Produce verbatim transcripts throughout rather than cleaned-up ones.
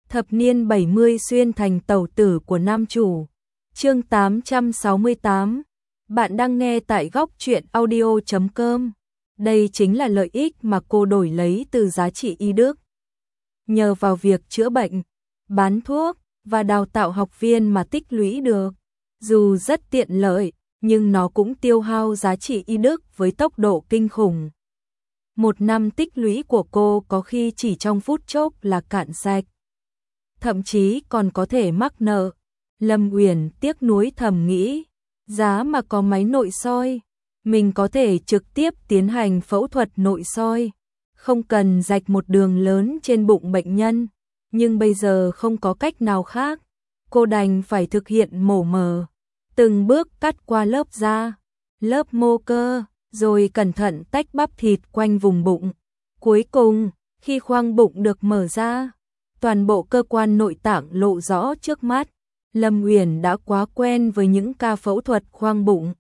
Thập niên bảy mươi xuyên thành tẩu tử của nam chủ. Chương tám trăm sáu mươi tám. Bạn đang nghe tại góc truyện audio chấm com. Đây chính là lợi ích mà cô đổi lấy từ giá trị y đức. Nhờ vào việc chữa bệnh, bán thuốc và đào tạo học viên mà tích lũy được. Dù rất tiện lợi, nhưng nó cũng tiêu hao giá trị y đức với tốc độ kinh khủng. Một năm tích lũy của cô có khi chỉ trong phút chốc là cạn sạch. Thậm chí còn có thể mắc nợ. Lâm Uyển tiếc nuối thầm nghĩ, giá mà có máy nội soi, mình có thể trực tiếp tiến hành phẫu thuật nội soi, không cần rạch một đường lớn trên bụng bệnh nhân. Nhưng bây giờ không có cách nào khác, cô đành phải thực hiện mổ mờ, từng bước cắt qua lớp da, lớp mô cơ, rồi cẩn thận tách bắp thịt quanh vùng bụng. Cuối cùng, khi khoang bụng được mở ra, toàn bộ cơ quan nội tạng lộ rõ trước mắt. Lâm Uyển đã quá quen với những ca phẫu thuật khoang bụng.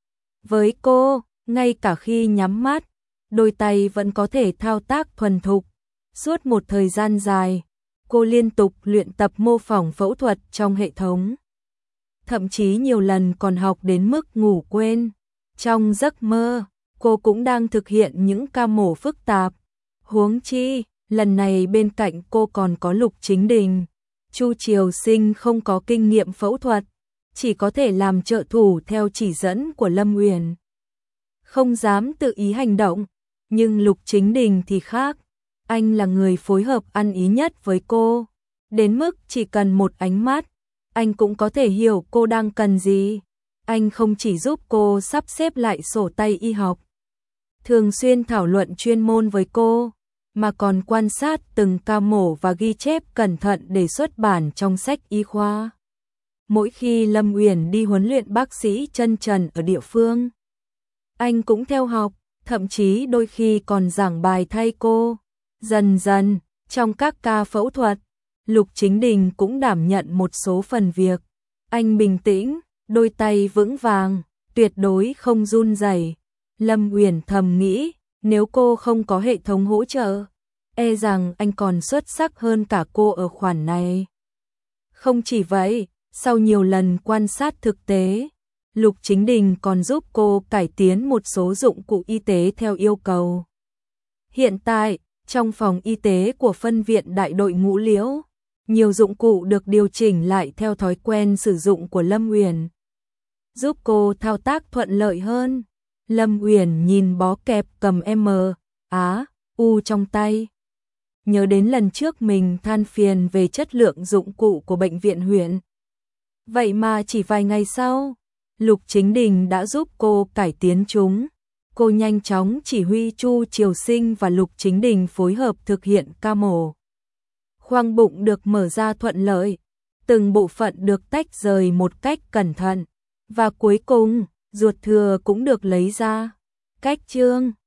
Với cô, ngay cả khi nhắm mắt, đôi tay vẫn có thể thao tác thuần thục. Suốt một thời gian dài, cô liên tục luyện tập mô phỏng phẫu thuật trong hệ thống. Thậm chí nhiều lần còn học đến mức ngủ quên. Trong giấc mơ, cô cũng đang thực hiện những ca mổ phức tạp. Huống chi, lần này bên cạnh cô còn có Lục Chính Đình. Chu Triều Sinh không có kinh nghiệm phẫu thuật, chỉ có thể làm trợ thủ theo chỉ dẫn của Lâm Uyển. Không dám tự ý hành động, nhưng Lục Chính Đình thì khác. Anh là người phối hợp ăn ý nhất với cô, đến mức chỉ cần một ánh mắt, anh cũng có thể hiểu cô đang cần gì. Anh không chỉ giúp cô sắp xếp lại sổ tay y học, thường xuyên thảo luận chuyên môn với cô, mà còn quan sát từng ca mổ và ghi chép cẩn thận để xuất bản trong sách y khoa. Mỗi khi Lâm Uyển đi huấn luyện bác sĩ chân trần ở địa phương, anh cũng theo học, thậm chí đôi khi còn giảng bài thay cô. Dần dần, trong các ca phẫu thuật, Lục Chính Đình cũng đảm nhận một số phần việc. Anh bình tĩnh, đôi tay vững vàng, tuyệt đối không run rẩy. Lâm Uyển thầm nghĩ, nếu cô không có hệ thống hỗ trợ, e rằng anh còn xuất sắc hơn cả cô ở khoản này. Không chỉ vậy, sau nhiều lần quan sát thực tế, Lục Chính Đình còn giúp cô cải tiến một số dụng cụ y tế theo yêu cầu. Hiện tại, trong phòng y tế của phân viện Đại đội Ngũ Liễu, nhiều dụng cụ được điều chỉnh lại theo thói quen sử dụng của Lâm Uyển, giúp cô thao tác thuận lợi hơn. Lâm Uyển nhìn bó kẹp cầm M, Á, U trong tay. Nhớ đến lần trước mình than phiền về chất lượng dụng cụ của bệnh viện huyện. Vậy mà chỉ vài ngày sau, Lục Chính Đình đã giúp cô cải tiến chúng. Cô nhanh chóng chỉ huy Chu Triều Sinh và Lục Chính Đình phối hợp thực hiện ca mổ. Khoang bụng được mở ra thuận lợi, từng bộ phận được tách rời một cách cẩn thận, và cuối cùng, ruột thừa cũng được lấy ra. Cách chương